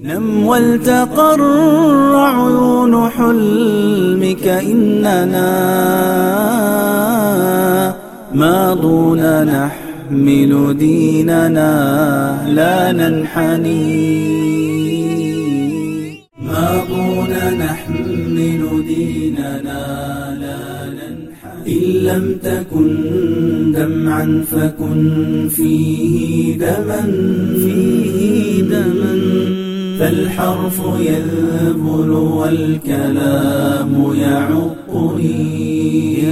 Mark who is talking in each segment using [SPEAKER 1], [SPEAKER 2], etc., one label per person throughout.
[SPEAKER 1] نم ولتقر عيون حلمك إننا ماضون نحمل ديننا لا ننحني ماضون نحمل ديننا لا ننحني إن لم تكن دمعا فكن فيه دما فالحرف يذبل والكلام يعقني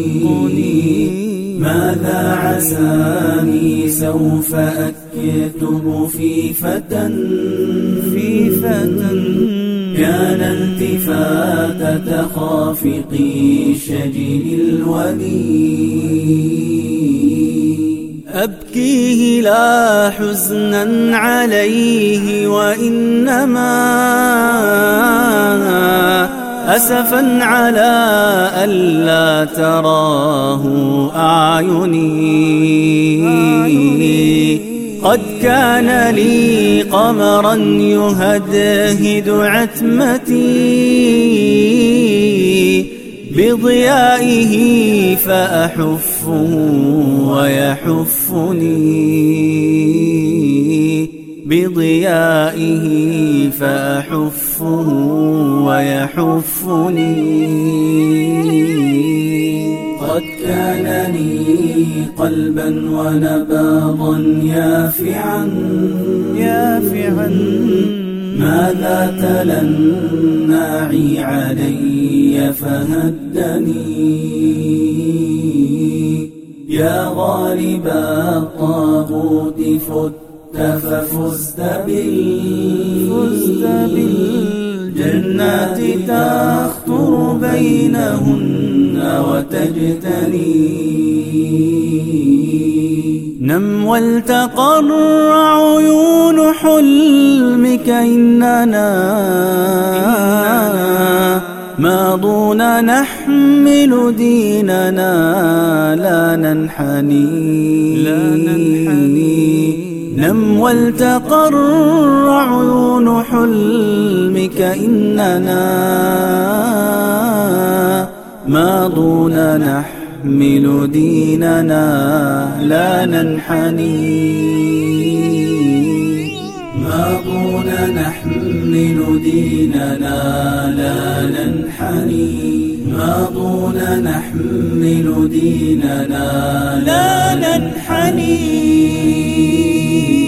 [SPEAKER 1] ماذا عساني سوف أكتب في فتى كان التفاتة خافقي شجن الولي أبكيه لا حزنا عليه وإنما أسفا على ألا تراه أعيني قد كان لي قمرا يهدهد عتمتي بضيائه فأحفه ويحفني بضيائه فأحفه ويحفني قد كان لي قلبا ونباضا يافعا ماذا تلا الناعي علي فهدني يا غالب الطاغوت فت ففزت بالجنات تخطر بينهن وتجتني نم ولتقر عيون حلمك إننا ماضون نحمل ديننا لا ننحني نم ولتقر عيون حلمك إننا ماضون نحمل ديننا لا ننحني ماضون نحمل ديننا لا ننحني ماضون نحمل ديننا لا ننحني